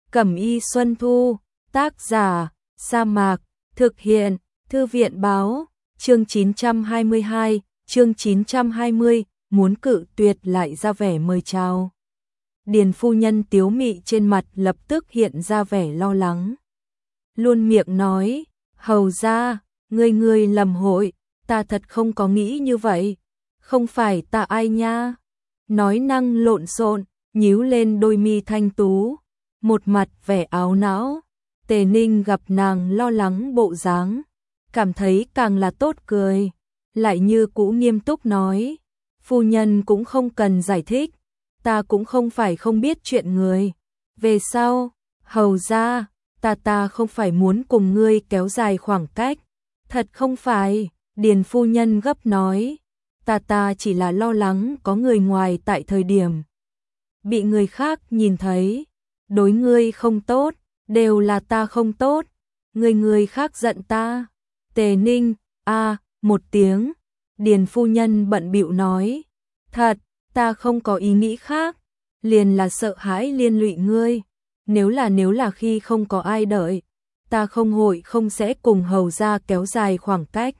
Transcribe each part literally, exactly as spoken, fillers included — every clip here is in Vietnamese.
Cẩm y Xuân Thu, tác giả, Sa Mạc, thực hiện, Thư viện báo, chương chín trăm hai mươi hai, chương chín trăm hai mươi, muốn cự tuyệt lại ra vẻ mời chào. Điền phu nhân tiếu mị trên mặt lập tức hiện ra vẻ lo lắng. Luôn miệng nói, hầu ra, ngươi ngươi lầm hội, ta thật không có nghĩ như vậy, không phải ta ai nha. Nói năng lộn xộn, nhíu lên đôi mi thanh tú, một mặt vẻ áo não. Tề Ninh gặp nàng lo lắng bộ dáng, cảm thấy càng là tốt cười, lại như cũ nghiêm túc nói, phu nhân cũng không cần giải thích, ta cũng không phải không biết chuyện người. Về sau, hầu ra, ta ta không phải muốn cùng ngươi kéo dài khoảng cách, thật không phải. Điền phu nhân gấp nói, ta ta chỉ là lo lắng có người ngoài tại thời điểm bị người khác nhìn thấy, đối ngươi không tốt, đều là ta không tốt, người người khác giận ta. Tề Ninh, a, một tiếng. Điền phu nhân bận bịu nói, thật, ta không có ý nghĩ khác, liền là sợ hãi liên lụy ngươi, nếu là nếu là khi không có ai đợi, ta không hội không sẽ cùng hầu ra kéo dài khoảng cách.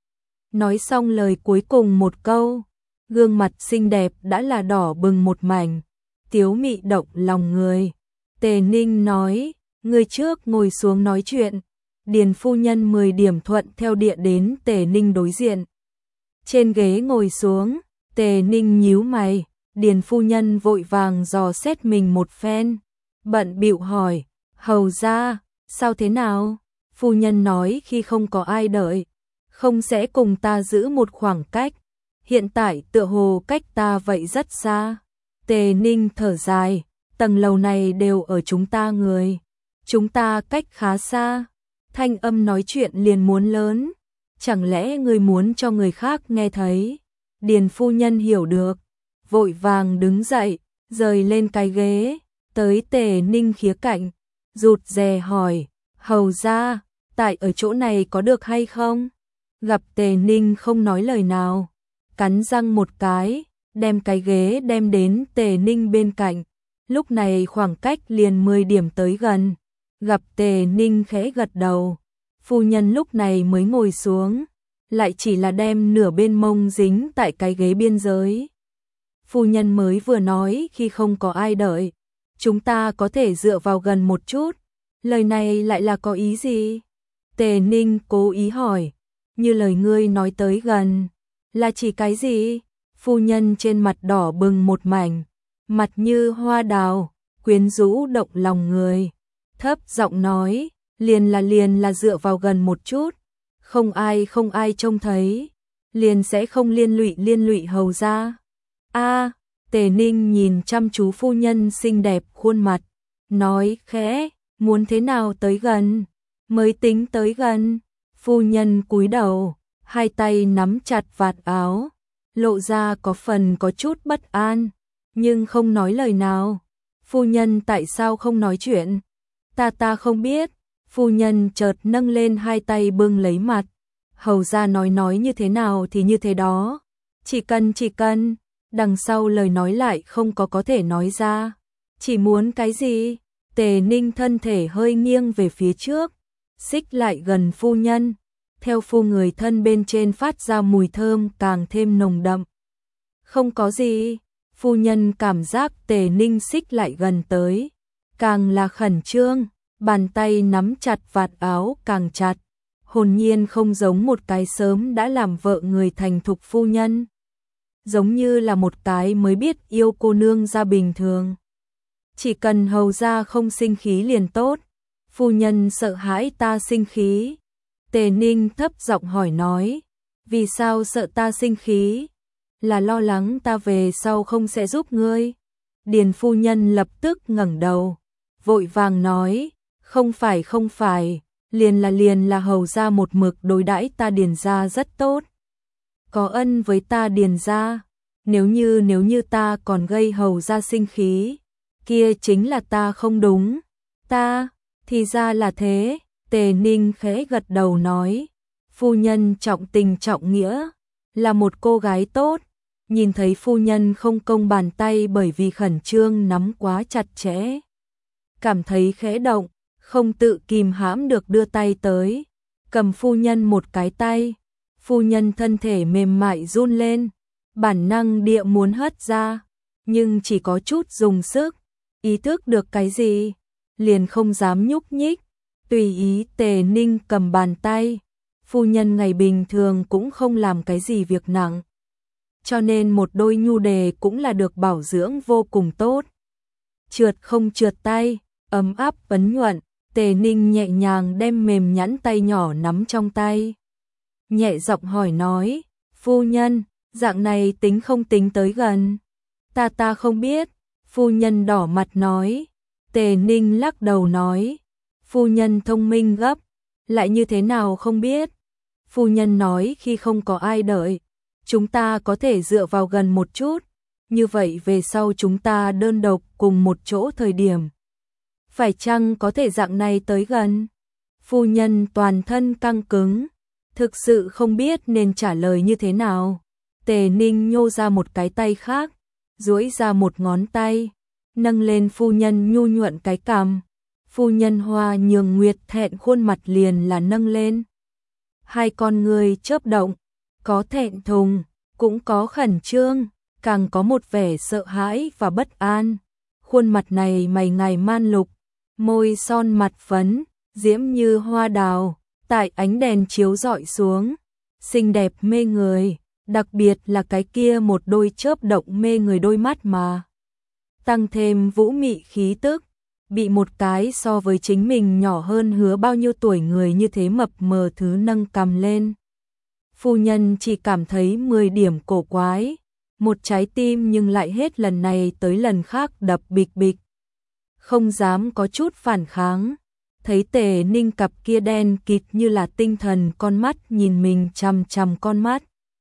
Nói xong lời cuối cùng một câu, gương mặt xinh đẹp đã là đỏ bừng một mảnh, tiếu mị động lòng người. Tề Ninh nói, người trước ngồi xuống nói chuyện. Điền phu nhân mười điểm thuận theo địa đến Tề Ninh đối diện. Trên ghế ngồi xuống, Tề Ninh nhíu mày, Điền phu nhân vội vàng dò xét mình một phen, bận bịu hỏi, hầu ra, sao thế nào? Phu nhân nói khi không có ai đợi, không sẽ cùng ta giữ một khoảng cách, hiện tại tựa hồ cách ta vậy rất xa. Tề Ninh thở dài, tầng lầu này đều ở chúng ta người, chúng ta cách khá xa. Thanh âm nói chuyện liền muốn lớn, chẳng lẽ người muốn cho người khác nghe thấy? Điền phu nhân hiểu được, vội vàng đứng dậy, rời lên cái ghế, tới Tề Ninh khía cạnh, rụt rè hỏi, hầu ra, tại ở chỗ này có được hay không? Gặp Tề Ninh không nói lời nào, cắn răng một cái, đem cái ghế đem đến Tề Ninh bên cạnh, lúc này khoảng cách liền mười điểm tới gần. Gặp Tề Ninh khẽ gật đầu, phu nhân lúc này mới ngồi xuống, lại chỉ là đem nửa bên mông dính tại cái ghế biên giới. Phu nhân mới vừa nói khi không có ai đợi, chúng ta có thể dựa vào gần một chút, lời này lại là có ý gì? Tề Ninh cố ý hỏi, như lời ngươi nói tới gần, là chỉ cái gì? Phu nhân trên mặt đỏ bừng một mảnh, mặt như hoa đào, quyến rũ động lòng người. Thấp giọng nói, liền là liền là dựa vào gần một chút, không ai không ai trông thấy, liền sẽ không liên lụy liên lụy hầu ra. A, Tề Ninh nhìn chăm chú phu nhân xinh đẹp khuôn mặt, nói khẽ, muốn thế nào tới gần, mới tính tới gần. Phu nhân cúi đầu, hai tay nắm chặt vạt áo, lộ ra có phần có chút bất an, nhưng không nói lời nào. Phu nhân tại sao không nói chuyện? Ta ta không biết. Phu nhân chợt nâng lên hai tay bưng lấy mặt, hầu ra nói nói như thế nào thì như thế đó, chỉ cần chỉ cần, đằng sau lời nói lại không có có thể nói ra, chỉ muốn cái gì? Tề Ninh thân thể hơi nghiêng về phía trước, xích lại gần phu nhân, theo phu người thân bên trên phát ra mùi thơm càng thêm nồng đậm. Không có gì. Phu nhân cảm giác Tề Ninh xích lại gần tới, càng là khẩn trương, bàn tay nắm chặt vạt áo càng chặt, hồn nhiên không giống một cái sớm đã làm vợ người thành thục phu nhân, giống như là một cái mới biết yêu cô nương ra bình thường. Chỉ cần hầu ra không sinh khí liền tốt. Phu nhân sợ hãi ta sinh khí. Tề Ninh thấp giọng hỏi nói, vì sao sợ ta sinh khí? Là lo lắng ta về sau không sẽ giúp ngươi. Điền phu nhân lập tức ngẩng đầu, vội vàng nói, không phải không phải, liền là liền là hầu ra một mực đối đãi ta Điền gia rất tốt, có ân với ta Điền gia, nếu như nếu như ta còn gây hầu ra sinh khí, kia chính là ta không đúng. Ta, thì ra là thế. Tề Ninh khẽ gật đầu nói, phu nhân trọng tình trọng nghĩa, là một cô gái tốt. Nhìn thấy phu nhân không công bàn tay bởi vì khẩn trương nắm quá chặt chẽ, cảm thấy khẽ động, không tự kìm hãm được đưa tay tới, cầm phu nhân một cái tay. Phu nhân thân thể mềm mại run lên, bản năng địa muốn hất ra, nhưng chỉ có chút dùng sức, ý thức được cái gì, liền không dám nhúc nhích, tùy ý Tề Ninh cầm bàn tay. Phu nhân ngày bình thường cũng không làm cái gì việc nặng, cho nên một đôi nhu đề cũng là được bảo dưỡng vô cùng tốt. Trượt không trượt tay, ấm áp ấn nhuận, Tề Ninh nhẹ nhàng đem mềm nhẵn tay nhỏ nắm trong tay. Nhẹ giọng hỏi nói, phu nhân, dạng này tính không tính tới gần? Ta ta không biết, phu nhân đỏ mặt nói. Tề Ninh lắc đầu nói, phu nhân thông minh gấp, lại như thế nào không biết. Phu nhân nói khi không có ai đợi, chúng ta có thể dựa vào gần một chút, như vậy về sau chúng ta đơn độc cùng một chỗ thời điểm. Phải chăng có thể dạng này tới gần? Phu nhân toàn thân căng cứng, thực sự không biết nên trả lời như thế nào. Tề Ninh nhô ra một cái tay khác, duỗi ra một ngón tay, nâng lên phu nhân nhu nhuận cái cằm. Phu nhân Hoa Nhường Nguyệt thẹn khuôn mặt liền là nâng lên. Hai con người chớp động, có thẹn thùng, cũng có khẩn trương, càng có một vẻ sợ hãi và bất an. Khuôn mặt này mày ngài man lục, môi son mặt phấn, diễm như hoa đào, tại ánh đèn chiếu rọi xuống, xinh đẹp mê người, đặc biệt là cái kia một đôi chớp động mê người đôi mắt mà. Tăng thêm vũ mị khí tức, bị một cái so với chính mình nhỏ hơn hứa bao nhiêu tuổi người như thế mập mờ thứ nâng cầm lên. Phu nhân chỉ cảm thấy mười điểm cổ quái, một trái tim nhưng lại hết lần này tới lần khác đập bịch bịch. Không dám có chút phản kháng, thấy Tề Ninh cặp kia đen kịt như là tinh thần con mắt nhìn mình chằm chằm con mắt.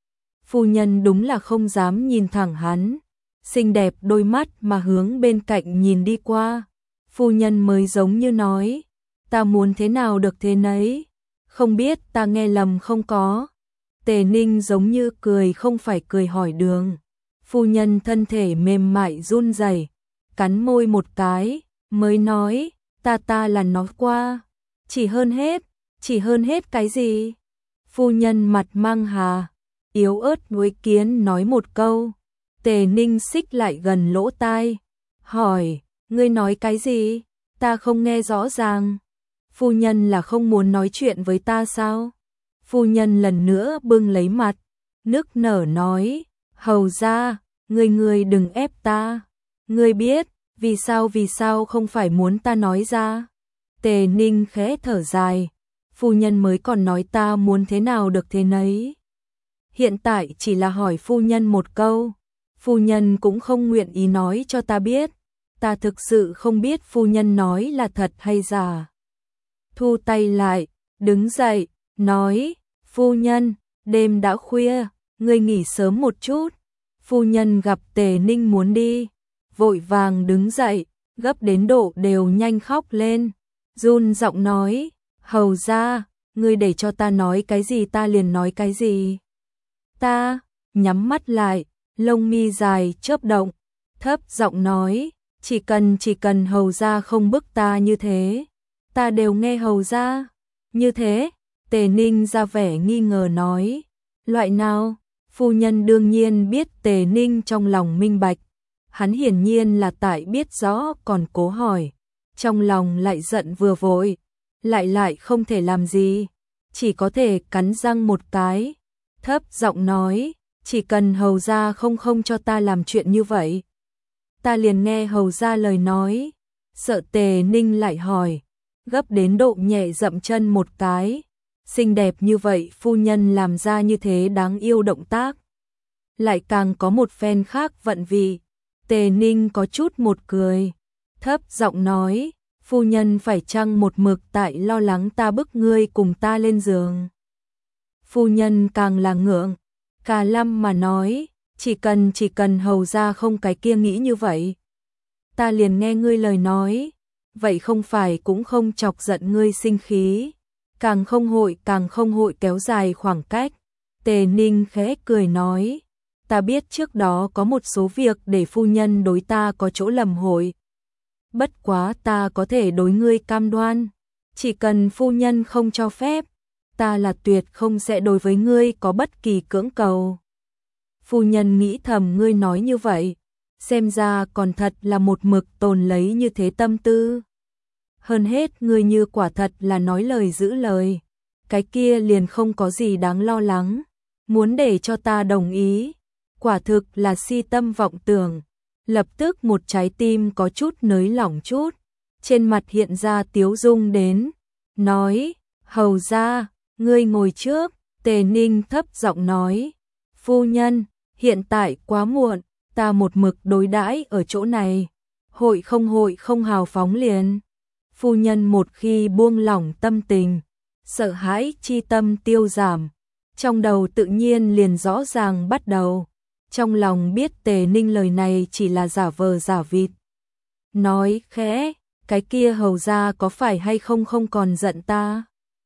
Phu nhân đúng là không dám nhìn thẳng hắn, xinh đẹp đôi mắt mà hướng bên cạnh nhìn đi qua. Phu nhân mới giống như nói, ta muốn thế nào được thế nấy, không biết ta nghe lầm không có. Tề Ninh giống như cười không phải cười hỏi đường. Phu nhân thân thể mềm mại run rẩy, cắn môi một cái, mới nói, ta ta là nói qua, chỉ hơn hết, chỉ hơn hết cái gì? Phu nhân mặt mang hà, yếu ớt nuối kiến nói một câu. Tề Ninh xích lại gần lỗ tai, hỏi, ngươi nói cái gì? Ta không nghe rõ ràng. Phu nhân là không muốn nói chuyện với ta sao? Phu nhân lần nữa bưng lấy mặt, nức nở nói, hầu ra, ngươi ngươi đừng ép ta. Ngươi biết, vì sao vì sao không phải muốn ta nói ra? Tề Ninh khẽ thở dài, phu nhân mới còn nói ta muốn thế nào được thế nấy. Hiện tại chỉ là hỏi phu nhân một câu, phu nhân cũng không nguyện ý nói cho ta biết. Ta thực sự không biết phu nhân nói là thật hay giả. Thu tay lại, đứng dậy, nói, phu nhân, đêm đã khuya, ngươi nghỉ sớm một chút. Phu nhân gặp Tề Ninh muốn đi, vội vàng đứng dậy, gấp đến độ đều nhanh khóc lên, run giọng nói, hầu ra, ngươi để cho ta nói cái gì ta liền nói cái gì. Ta, nhắm mắt lại, lông mi dài chớp động, thấp giọng nói, chỉ cần chỉ cần hầu ra không bức ta như thế, ta đều nghe hầu ra. Như thế, Tề Ninh ra vẻ nghi ngờ nói, loại nào? Phu nhân đương nhiên biết Tề Ninh trong lòng minh bạch, hắn hiển nhiên là tại biết rõ còn cố hỏi, trong lòng lại giận vừa vội, lại lại không thể làm gì, chỉ có thể cắn răng một cái, thấp giọng nói, chỉ cần hầu ra không không cho ta làm chuyện như vậy, ta liền nghe hầu ra lời nói. Sợ Tề Ninh lại hỏi, gấp đến độ nhẹ dậm chân một cái, xinh đẹp như vậy phu nhân làm ra như thế đáng yêu động tác, lại càng có một phen khác vận vị. Tề Ninh có chút một cười, thấp giọng nói, phu nhân phải chăng một mực tại lo lắng ta bức ngươi cùng ta lên giường? Phu nhân càng là ngượng, cà lâm mà nói, chỉ cần chỉ cần hầu ra không cái kia nghĩ như vậy, ta liền nghe ngươi lời nói, vậy không phải cũng không chọc giận ngươi sinh khí, càng không hội càng không hội kéo dài khoảng cách. Tề Ninh khẽ cười nói, ta biết trước đó có một số việc để phu nhân đối ta có chỗ lầm hội. bất quá ta có thể đối ngươi cam đoan, chỉ cần phu nhân không cho phép, ta là tuyệt không sẽ đối với ngươi có bất kỳ cưỡng cầu. Phu nhân nghĩ thầm ngươi nói như vậy, xem ra còn thật là một mực tồn lấy như thế tâm tư. Hơn hết ngươi như quả thật là nói lời giữ lời, cái kia liền không có gì đáng lo lắng, muốn để cho ta đồng ý, quả thực là si tâm vọng tưởng. Lập tức một trái tim có chút nới lỏng chút, trên mặt hiện ra tiếu dung đến, nói, hầu ra, ngươi ngồi trước. Tề Ninh thấp giọng nói, phu nhân, hiện tại quá muộn, ta một mực đối đãi ở chỗ này, hội không hội không hào phóng liền. Phu nhân một khi buông lỏng tâm tình, sợ hãi chi tâm tiêu giảm, trong đầu tự nhiên liền rõ ràng bắt đầu. Trong lòng biết Tề Ninh lời này chỉ là giả vờ giả vịt. Nói khẽ, cái kia hầu ra có phải hay không không còn giận ta?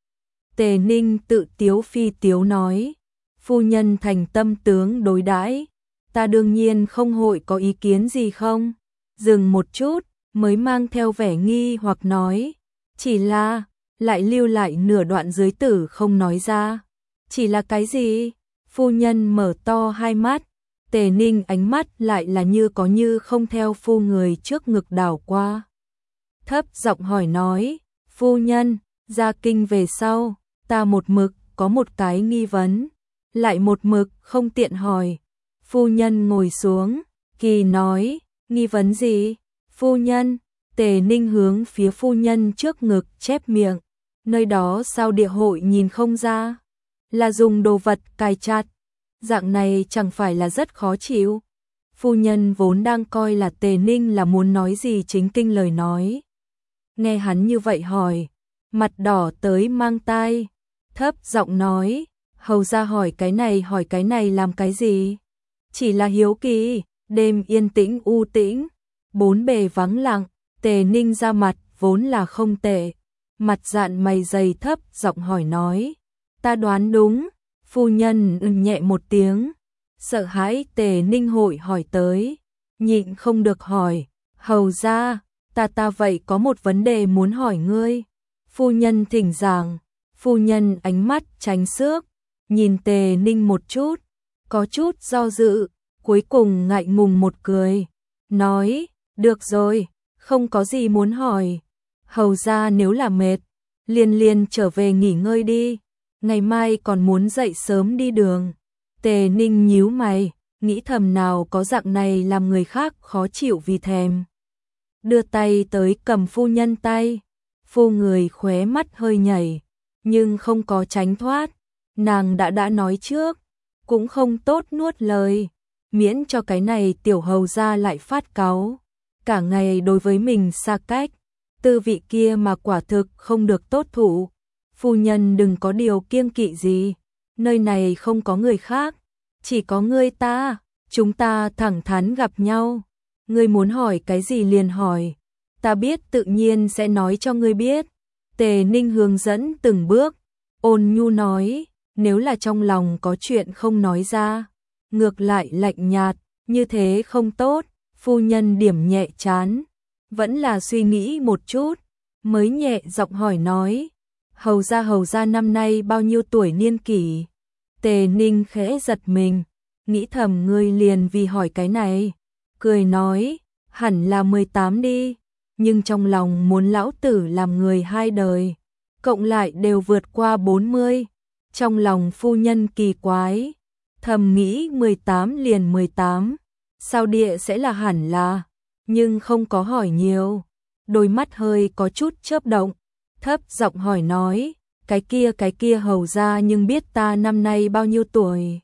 Tề Ninh tự tiếu phi tiếu nói, phu nhân thành tâm tướng đối đãi, ta đương nhiên không hội có ý kiến gì không? Dừng một chút, mới mang theo vẻ nghi hoặc nói, chỉ là, lại lưu lại nửa đoạn dưới tử không nói ra. Chỉ là cái gì? Phu nhân mở to hai mắt, Tề Ninh ánh mắt lại là như có như không theo phu người trước ngực đảo qua. Thấp giọng hỏi nói, phu nhân, ra kinh về sau, ta một mực có một cái nghi vấn, lại một mực không tiện hỏi. Phu nhân ngồi xuống, kỳ nói, nghi vấn gì? Phu nhân, Tề Ninh hướng phía phu nhân trước ngực chép miệng, nơi đó sao địa hội nhìn không ra, là dùng đồ vật cài chặt, dạng này chẳng phải là rất khó chịu. Phu nhân vốn đang coi là Tề Ninh là muốn nói gì chính kinh lời nói. Nghe hắn như vậy hỏi, mặt đỏ tới mang tai, thấp giọng nói, hầu ra hỏi cái này hỏi cái này làm cái gì? Chỉ là hiếu kỳ. Đêm yên tĩnh u tĩnh, bốn bề vắng lặng, Tề Ninh ra mặt vốn là không tệ, mặt dạn mày dày thấp giọng hỏi nói, ta đoán đúng. Phu nhân ừm nhẹ một tiếng, sợ hãi Tề Ninh hội hỏi tới, nhịn không được hỏi, hầu ra, ta ta vậy có một vấn đề muốn hỏi ngươi. Phu nhân thỉnh giảng, phu nhân ánh mắt tránh xước, nhìn Tề Ninh một chút, có chút do dự, cuối cùng ngại ngùng một cười, nói, được rồi, không có gì muốn hỏi. Hầu ra nếu là mệt, liền liền trở về nghỉ ngơi đi, ngày mai còn muốn dậy sớm đi đường. Tề Ninh nhíu mày, nghĩ thầm nào có dạng này làm người khác khó chịu vì thèm. Đưa tay tới cầm phu nhân tay, phu người khóe mắt hơi nhảy, nhưng không có tránh thoát, nàng đã đã nói trước, cũng không tốt nuốt lời, miễn cho cái này tiểu hầu ra lại phát cáu, cả ngày đối với mình xa cách, tư vị kia mà quả thực không được tốt thụ. Phu nhân đừng có điều kiêng kỵ gì, nơi này không có người khác, chỉ có ngươi ta, chúng ta thẳng thắn gặp nhau, ngươi muốn hỏi cái gì liền hỏi, ta biết tự nhiên sẽ nói cho ngươi biết. Tề Ninh hướng dẫn từng bước, ôn nhu nói, nếu là trong lòng có chuyện không nói ra, ngược lại lạnh nhạt, như thế không tốt. Phu nhân điểm nhẹ chán, vẫn là suy nghĩ một chút, mới nhẹ giọng hỏi nói, hầu ra hầu ra năm nay bao nhiêu tuổi niên kỷ? Tề Ninh khẽ giật mình, nghĩ thầm ngươi liền vì hỏi cái này, cười nói, hẳn là mười tám đi, nhưng trong lòng muốn lão tử làm người hai đời, cộng lại đều vượt qua bốn mươi. Trong lòng phu nhân kỳ quái, thầm nghĩ mười tám liền mười tám, sao địa sẽ là hẳn là, nhưng không có hỏi nhiều, đôi mắt hơi có chút chớp động, thấp giọng hỏi nói, cái kia cái kia hầu ra nhưng biết ta năm nay bao nhiêu tuổi?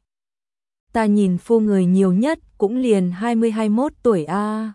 Ta nhìn phu người nhiều nhất cũng liền hai mươi hai mốt tuổi a. À.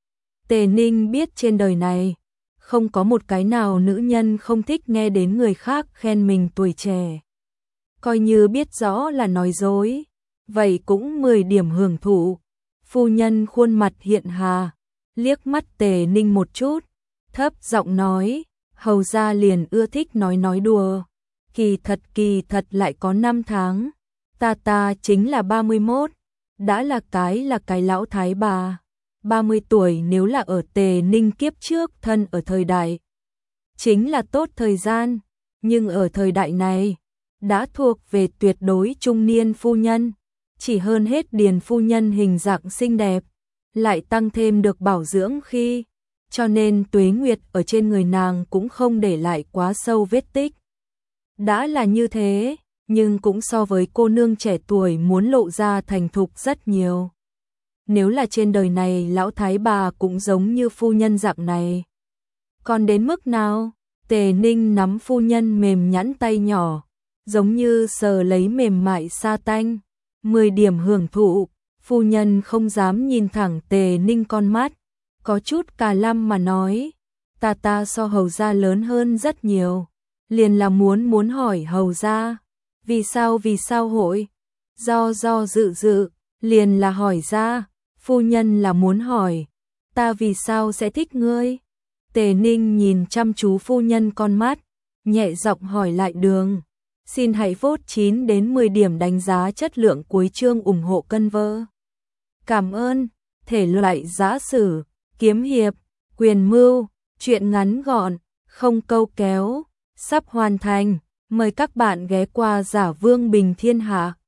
Tề Ninh biết trên đời này không có một cái nào nữ nhân không thích nghe đến người khác khen mình tuổi trẻ. Coi như biết rõ là nói dối, vậy cũng mười điểm hưởng thụ. Phu nhân khuôn mặt hiện hà, liếc mắt Tề Ninh một chút, thấp giọng nói, hầu ra liền ưa thích nói nói đùa, kỳ thật kỳ thật lại có năm tháng, ta ta chính là ba mươi mốt, đã là cái là cái lão thái bà. ba mươi tuổi nếu là ở Tề Ninh kiếp trước thân ở thời đại chính là tốt thời gian, nhưng ở thời đại này đã thuộc về tuyệt đối trung niên phu nhân, chỉ hơn hết Điền phu nhân hình dạng xinh đẹp, lại tăng thêm được bảo dưỡng khi, cho nên tuế nguyệt ở trên người nàng cũng không để lại quá sâu vết tích. Đã là như thế, nhưng cũng so với cô nương trẻ tuổi muốn lộ ra thành thục rất nhiều. Nếu là trên đời này lão thái bà cũng giống như phu nhân dạng này. Còn đến mức nào? Tề Ninh nắm phu nhân mềm nhẵn tay nhỏ, giống như sờ lấy mềm mại sa tanh, mười điểm hưởng thụ, phu nhân không dám nhìn thẳng Tề Ninh con mắt, có chút cà lăm mà nói, ta ta so hầu gia lớn hơn rất nhiều, liền là muốn muốn hỏi hầu gia, vì sao vì sao hội, do do dự dự, liền là hỏi ra, phu nhân là muốn hỏi, ta vì sao sẽ thích ngươi? Tề Ninh nhìn chăm chú phu nhân con mắt, nhẹ giọng hỏi lại đường. Xin hãy vote chín đến mười điểm đánh giá chất lượng cuối chương ủng hộ cân vơ. Cảm ơn. Thể loại giã sử, kiếm hiệp, quyền mưu, truyện ngắn gọn, không câu kéo, sắp hoàn thành. Mời các bạn ghé qua Giả Vương Bình Thiên Hạ.